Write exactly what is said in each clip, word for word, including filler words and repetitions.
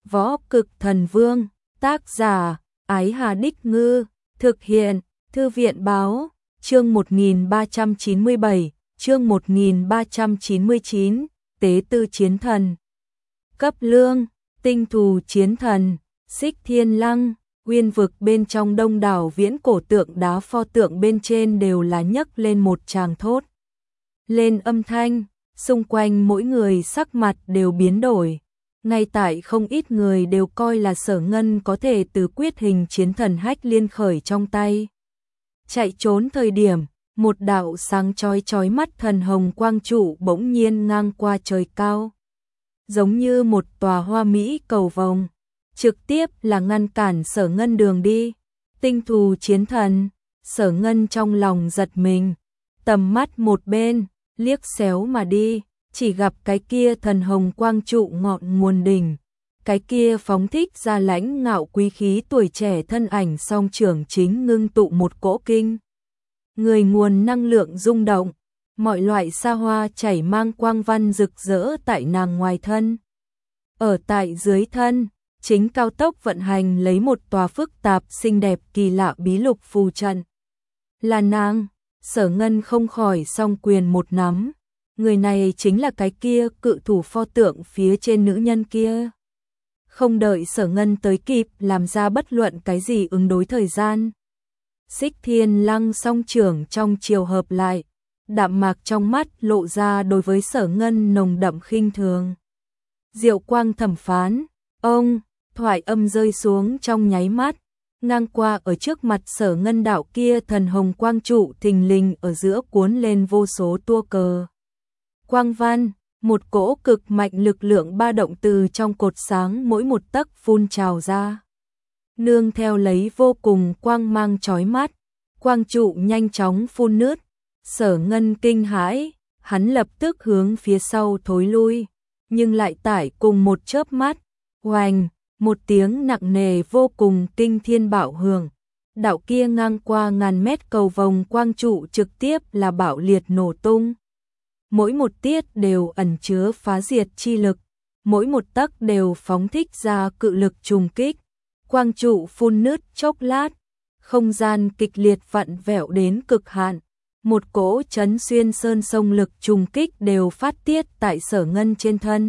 Võ Cực Thần Vương, tác giả, Ái Hà Đích Ngư, thực hiện, Thư viện Báo, chương một nghìn ba trăm chín mươi bảy, chương một nghìn ba trăm chín mươi chín, Tế Tư Chiến Thần. Cấp Lương, Tinh Thù Chiến Thần, Xích Thiên Lăng, Uyên Vực bên trong đông đảo viễn cổ tượng đá pho tượng bên trên đều là nhấc lên một tràng thốt lên âm thanh, xung quanh mỗi người sắc mặt đều biến đổi. Ngay tại không ít người đều coi là Sở Ngân có thể từ quyết hình chiến thần hách liên khởi trong tay chạy trốn thời điểm, một đạo sáng chói chói mắt thần hồng quang trụ bỗng nhiên ngang qua trời cao, giống như một tòa hoa mỹ cầu vồng, trực tiếp là ngăn cản Sở Ngân đường đi. Tinh Thù Chiến Thần, Sở Ngân trong lòng giật mình, tầm mắt một bên, liếc xéo mà đi, chỉ gặp cái kia thần hồng quang trụ ngọn nguồn đỉnh, cái kia phóng thích ra lãnh ngạo quý khí tuổi trẻ thân ảnh song trưởng chính ngưng tụ một cỗ kinh người nguồn năng lượng rung động, mọi loại xa hoa chảy mang quang văn rực rỡ tại nàng ngoài thân. Ở tại dưới thân, chính cao tốc vận hành lấy một tòa phức tạp xinh đẹp kỳ lạ bí lục phù trận. Là nàng, Sở Ngân không khỏi song quyền một nắm. Người này chính là cái kia cự thủ pho tượng phía trên nữ nhân kia. Không đợi Sở Ngân tới kịp làm ra bất luận cái gì ứng đối thời gian, Xích Thiên Lăng song trưởng trong chiều hợp lại, đạm mạc trong mắt lộ ra đối với Sở Ngân nồng đậm khinh thường. Diệu quang thẩm phán, ông, thoại âm rơi xuống trong nháy mắt, ngang qua ở trước mặt Sở Ngân đạo kia thần hồng quang trụ thình lình ở giữa cuốn lên vô số tua cờ. Quang văn, một cỗ cực mạnh lực lượng ba động từ trong cột sáng mỗi một tấc phun trào ra. Nương theo lấy vô cùng quang mang chói mắt, quang trụ nhanh chóng phun nứt, Sở Ngân kinh hãi, hắn lập tức hướng phía sau thối lui, nhưng lại tải cùng một chớp mắt, oành, một tiếng nặng nề vô cùng kinh thiên bạo hưởng. Đạo kia ngang qua ngàn mét cầu vồng quang trụ trực tiếp là bạo liệt nổ tung. Mỗi một tiết đều ẩn chứa phá diệt chi lực, mỗi một tấc đều phóng thích ra cự lực trùng kích. Quang trụ phun nứt chốc lát, không gian kịch liệt vặn vẹo đến cực hạn, một cỗ chấn xuyên sơn sông lực trùng kích đều phát tiết tại Sở Ngân trên thân.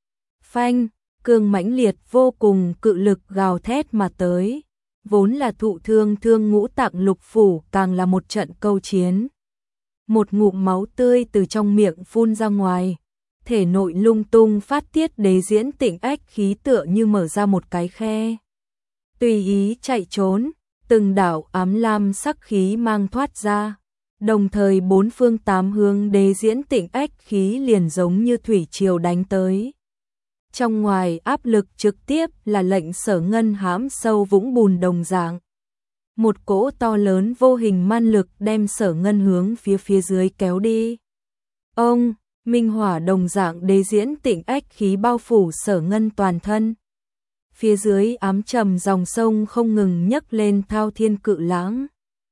Phanh, cường mãnh liệt vô cùng cự lực gào thét mà tới, vốn là thụ thương thương ngũ tạng lục phủ càng là một trận câu chiến. Một ngụm máu tươi từ trong miệng phun ra ngoài, thể nội lung tung phát tiết đế diễn tịnh ách khí tựa như mở ra một cái khe. Tùy ý chạy trốn, từng đạo ám lam sắc khí mang thoát ra, đồng thời bốn phương tám hướng đế diễn tịnh ách khí liền giống như thủy triều đánh tới. Trong ngoài áp lực trực tiếp là lệnh Sở Ngân hãm sâu vũng bùn đồng dạng. Một cỗ to lớn vô hình man lực đem Sở Ngân hướng phía phía dưới kéo đi. Ông, minh hỏa đồng dạng đế diễn tịnh ách khí bao phủ Sở Ngân toàn thân. Phía dưới ám trầm dòng sông không ngừng nhấc lên thao thiên cự lãng.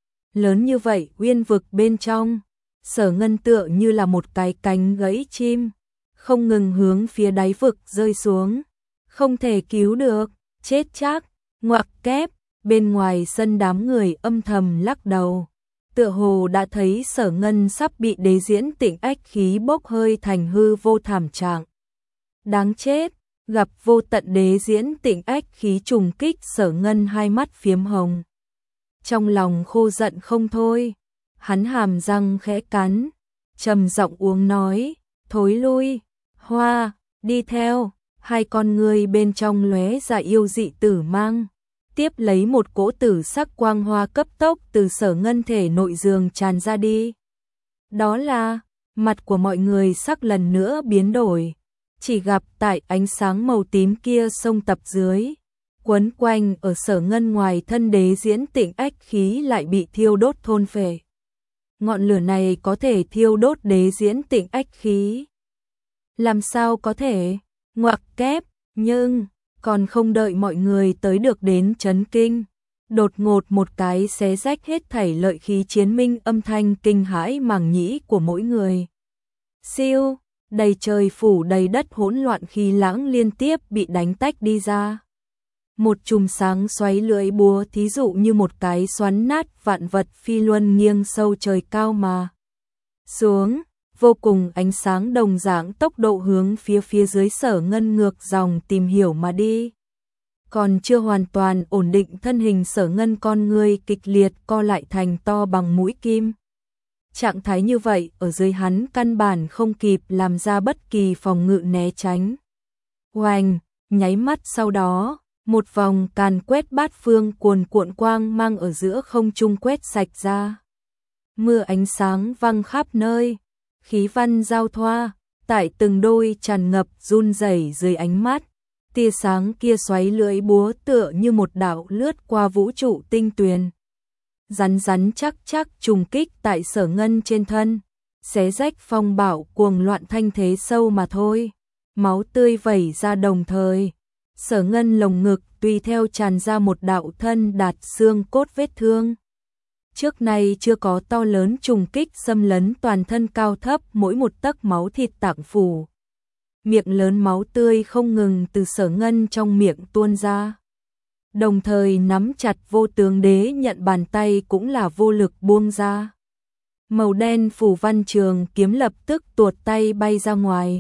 Lớn như vậy uyên vực bên trong, Sở Ngân tựa như là một cái cánh gãy chim, không ngừng hướng phía đáy vực rơi xuống. Không thể cứu được, chết chắc, ngoặc kép. Bên ngoài sân đám người âm thầm lắc đầu, tựa hồ đã thấy Sở Ngân sắp bị đế diễn tịnh ách khí bốc hơi thành hư vô thảm trạng. Đáng chết, gặp vô tận đế diễn tịnh ách khí trùng kích, Sở Ngân hai mắt phiếm hồng. Trong lòng khô giận không thôi, hắn hàm răng khẽ cắn, trầm giọng uống nói, thối lui, hoa, đi theo, hai con người bên trong lóe ra yêu dị tử mang. Tiếp lấy một cỗ tử sắc quang hoa cấp tốc từ Sở Ngân thể nội giường tràn ra đi. Đó là, mặt của mọi người sắc lần nữa biến đổi, chỉ gặp tại ánh sáng màu tím kia sông tập dưới, quấn quanh ở Sở Ngân ngoài thân đế diễn tịnh ách khí lại bị thiêu đốt thôn phệ. Ngọn lửa này có thể thiêu đốt đế diễn tịnh ách khí. Làm sao có thể? Ngoặc kép, nhưng còn không đợi mọi người tới được đến chấn kinh, đột ngột một cái xé rách hết thảy lợi khí chiến minh âm thanh kinh hãi màng nhĩ của mỗi người. Siêu, đầy trời phủ đầy đất hỗn loạn khí lãng liên tiếp bị đánh tách đi ra. Một chùm sáng xoáy lưỡi búa thí dụ như một cái xoắn nát vạn vật phi luân nghiêng sâu trời cao mà xuống, vô cùng ánh sáng đồng dạng tốc độ hướng phía phía dưới Sở Ngân ngược dòng tìm hiểu mà đi. Còn chưa hoàn toàn ổn định thân hình Sở Ngân con người kịch liệt co lại thành to bằng mũi kim. Trạng thái như vậy ở dưới hắn căn bản không kịp làm ra bất kỳ phòng ngự né tránh. Oanh, nháy mắt sau đó, một vòng càn quét bát phương cuồn cuộn quang mang ở giữa không trung quét sạch ra. Mưa ánh sáng văng khắp nơi, khí văn giao thoa, tại từng đôi tràn ngập run rẩy dưới ánh mắt. Tia sáng kia xoáy lưỡi búa tựa như một đạo lướt qua vũ trụ tinh tuyền. Rắn rắn chắc chắc trùng kích tại Sở Ngân trên thân, xé rách phong bạo cuồng loạn thanh thế sâu mà thôi. Máu tươi vẩy ra đồng thời, Sở Ngân lồng ngực tùy theo tràn ra một đạo thân đạt xương cốt vết thương. Trước nay chưa có to lớn trùng kích xâm lấn toàn thân cao thấp mỗi một tấc máu thịt tạng phủ. Miệng lớn máu tươi không ngừng từ Sở Ngân trong miệng tuôn ra. Đồng thời nắm chặt vô tướng đế nhận bàn tay cũng là vô lực buông ra. Màu đen phủ văn trường kiếm lập tức tuột tay bay ra ngoài.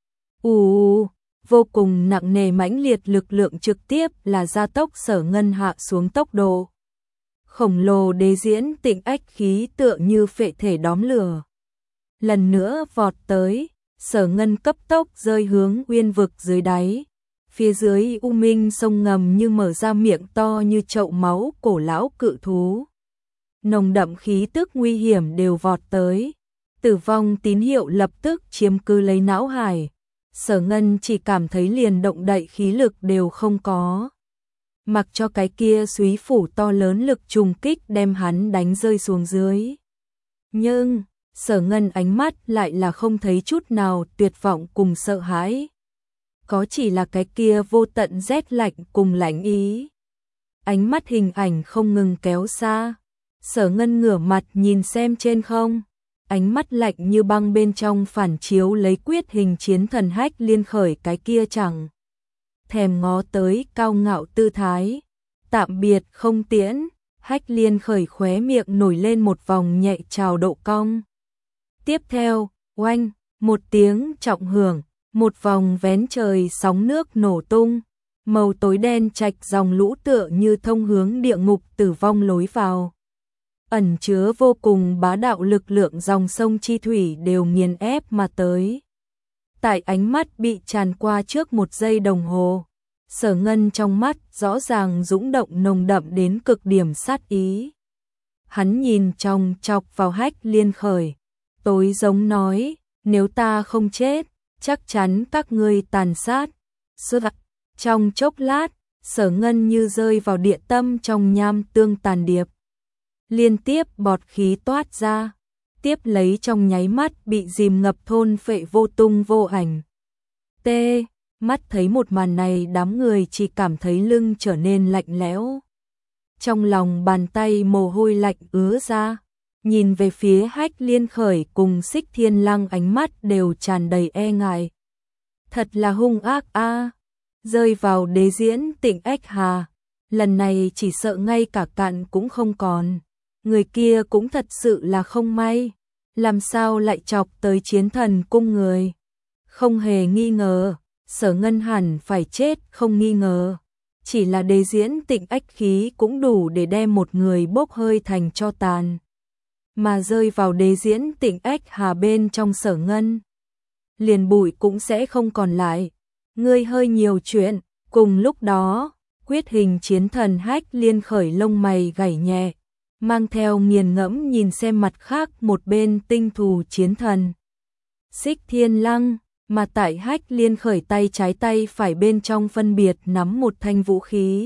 Ù, vô cùng nặng nề mãnh liệt lực lượng trực tiếp là gia tốc Sở Ngân hạ xuống tốc độ. Khổng lồ đế diễn tịnh ách khí tựa như phệ thể đóm lửa. Lần nữa vọt tới, Sở Ngân cấp tốc rơi hướng uyên vực dưới đáy. Phía dưới u minh sông ngầm như mở ra miệng to như chậu máu cổ lão cự thú. Nồng đậm khí tức nguy hiểm đều vọt tới. Tử vong tín hiệu lập tức chiếm cứ lấy não hải. Sở Ngân chỉ cảm thấy liền động đậy khí lực đều không có. Mặc cho cái kia súy phủ to lớn lực trùng kích đem hắn đánh rơi xuống dưới. Nhưng, Sở Ngân ánh mắt lại là không thấy chút nào tuyệt vọng cùng sợ hãi. Có chỉ là cái kia vô tận rét lạnh cùng lãnh ý. Ánh mắt hình ảnh không ngừng kéo xa. Sở Ngân ngửa mặt nhìn xem trên không. Ánh mắt lạnh như băng bên trong phản chiếu lấy quyết hình chiến thần Hách Liên khởi cái kia chẳng thèm ngó tới cao ngạo tư thái. Tạm biệt không tiễn, Hách Liên khởi khóe miệng nổi lên một vòng nhẹ trào độ cong. Tiếp theo, oanh, một tiếng trọng hưởng, một vòng vén trời sóng nước nổ tung, màu tối đen trạch dòng lũ tựa như thông hướng địa ngục tử vong lối vào. Ẩn chứa vô cùng bá đạo lực lượng dòng sông chi thủy đều nghiền ép mà tới. Tại ánh mắt bị tràn qua trước một giây đồng hồ, Sở Ngân trong mắt rõ ràng dũng động nồng đậm đến cực điểm sát ý. Hắn nhìn trong chọc vào Hách Liên khởi, tối giống nói, nếu ta không chết, chắc chắn các ngươi tàn sát. Suốt trong chốc lát, Sở Ngân như rơi vào địa tâm trong nham tương tàn điệp. Liên tiếp bọt khí toát ra, tiếp lấy trong nháy mắt bị dìm ngập thôn phệ vô tung vô ảnh. T, mắt thấy một màn này đám người chỉ cảm thấy lưng trở nên lạnh lẽo. Trong lòng bàn tay mồ hôi lạnh ứa ra, nhìn về phía Hách Liên khởi cùng Xích Thiên Lăng ánh mắt đều tràn đầy e ngại. Thật là hung ác a, rơi vào đế diễn tịnh ách hà, lần này chỉ sợ ngay cả cạn cũng không còn. Người kia cũng thật sự là không may, làm sao lại chọc tới chiến thần cung người. Không hề nghi ngờ, Sở Ngân hẳn phải chết không nghi ngờ. Chỉ là đế diễn tịnh ách khí cũng đủ để đem một người bốc hơi thành tro tàn. Mà rơi vào đế diễn tịnh ách hà bên trong Sở Ngân, liền bụi cũng sẽ không còn lại. Ngươi hơi nhiều chuyện. Cùng lúc đó, quyết hình chiến thần Hách Liên khởi lông mày gảy nhẹ, mang theo nghiền ngẫm nhìn xem mặt khác một bên tinh thù chiến thần Xích Thiên Lăng, mà tại Hách Liên khởi tay trái tay phải bên trong phân biệt nắm một thanh vũ khí.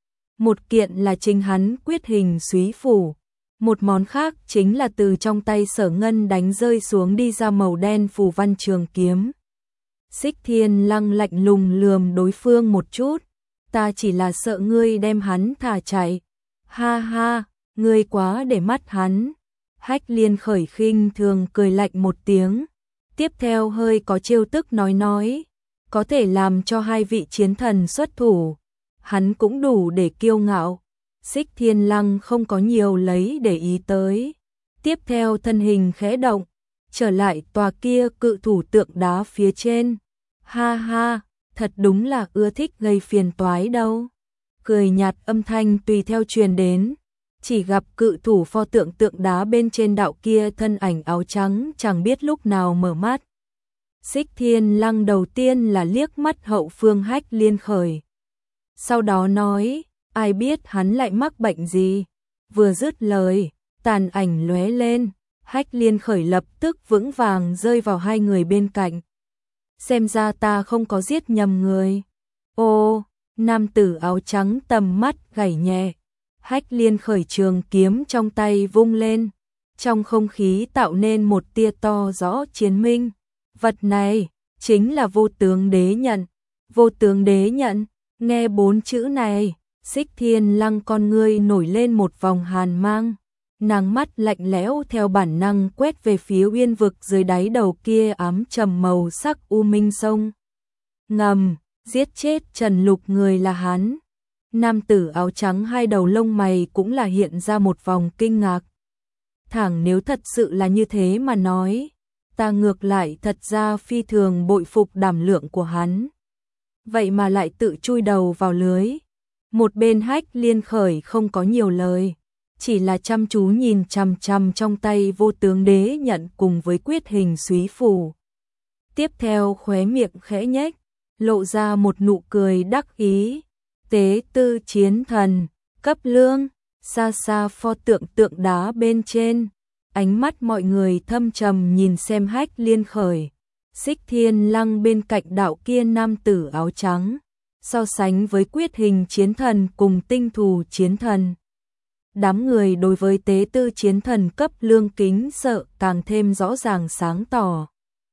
Một kiện là chính hắn quyết hình súy phủ, một món khác chính là từ trong tay Sở Ngân đánh rơi xuống đi ra màu đen phù văn trường kiếm. Xích Thiên Lăng lạnh lùng lườm đối phương một chút, ta chỉ là sợ ngươi đem hắn thả chạy. Ha ha, ngươi quá để mắt hắn. Hách Liên khởi khinh thường cười lạnh một tiếng, Tiếp theo hơi có trêu tức nói nói, có thể làm cho hai vị chiến thần xuất thủ, hắn cũng đủ để kiêu ngạo. Xích Thiên Lăng không có nhiều lấy để ý tới. Tiếp theo thân hình khẽ động, trở lại tòa kia cự thủ tượng đá phía trên. Ha ha, thật đúng là ưa thích gây phiền toái đâu. Cười nhạt âm thanh tùy theo truyền đến, chỉ gặp cự thủ pho tượng tượng đá bên trên đạo kia thân ảnh áo trắng chẳng biết lúc nào mở mắt. Xích Thiên Lăng đầu tiên là liếc mắt hậu phương Hách Liên Khởi. Sau đó nói, ai biết hắn lại mắc bệnh gì. Vừa dứt lời, tàn ảnh lóe lên, Hách Liên Khởi lập tức vững vàng rơi vào hai người bên cạnh. Xem ra ta không có giết nhầm người. Ô, nam tử áo trắng tầm mắt gảy nhẹ. Hách Liên Khởi trường kiếm trong tay vung lên, trong không khí tạo nên một tia to rõ chiến minh. Vật này chính là Vô Tướng Đế Nhận. Vô Tướng Đế Nhận, nghe bốn chữ này, Xích Thiên Lăng con ngươi nổi lên một vòng hàn mang, nàng mắt lạnh lẽo theo bản năng quét về phía uyên vực dưới đáy đầu kia ám trầm màu sắc u minh sông ngầm, giết chết Trần Lục người là hắn. Nam tử áo trắng hai đầu lông mày cũng là hiện ra một vòng kinh ngạc. Thẳng nếu thật sự là như thế mà nói, ta ngược lại thật ra phi thường bội phục đảm lượng của hắn. Vậy mà lại tự chui đầu vào lưới. Một bên Hách Liên Khởi không có nhiều lời, chỉ là chăm chú nhìn chằm chằm trong tay Vô Tướng Đế Nhận cùng với quyết hình súy phù. Tiếp theo khóe miệng khẽ nhếch, lộ ra một nụ cười đắc ý. Tế tư chiến thần, cấp lương, xa xa pho tượng tượng đá bên trên. Ánh mắt mọi người thâm trầm nhìn xem Hách Liên Khởi. Xích Thiên Lăng bên cạnh đạo kia nam tử áo trắng, so sánh với quyết hình chiến thần cùng tinh thù chiến thần. Đám người đối với tế tư chiến thần cấp lương kính sợ càng thêm rõ ràng sáng tỏ.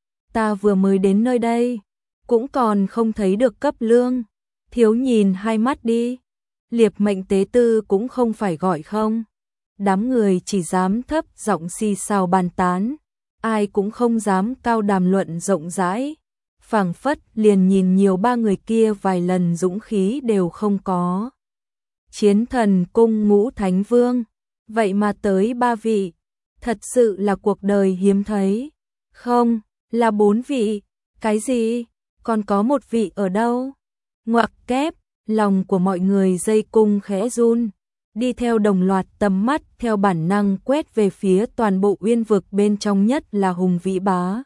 Ta vừa mới đến nơi đây, cũng còn không thấy được cấp lương. Thiếu nhìn hai mắt đi, liệp mệnh tế tư cũng không phải gọi không. Đám người chỉ dám thấp giọng xì xào bàn tán, ai cũng không dám cao đàm luận rộng rãi. Phảng phất liền nhìn nhiều ba người kia vài lần dũng khí đều không có. Chiến thần cung ngũ thánh vương, vậy mà tới ba vị, thật sự là cuộc đời hiếm thấy. Không, là bốn vị, cái gì, còn có một vị ở đâu? Ngoặc kép, lòng của mọi người dây cung khẽ run, đi theo đồng loạt tầm mắt theo bản năng quét về phía toàn bộ uyên vực bên trong nhất là hùng vĩ bá.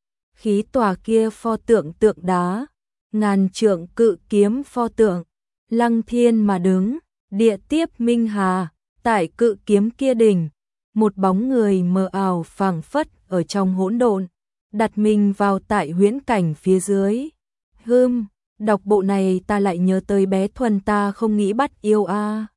Khí tòa kia pho tượng tượng đá, ngàn trượng cự kiếm pho tượng, lăng thiên mà đứng, địa tiếp minh hà, tại cự kiếm kia đỉnh, một bóng người mờ ảo phảng phất ở trong hỗn độn, đặt mình vào tại huyễn cảnh phía dưới. Hừm, đọc bộ này ta lại nhớ tới bé Thuần ta không nghĩ bắt yêu a.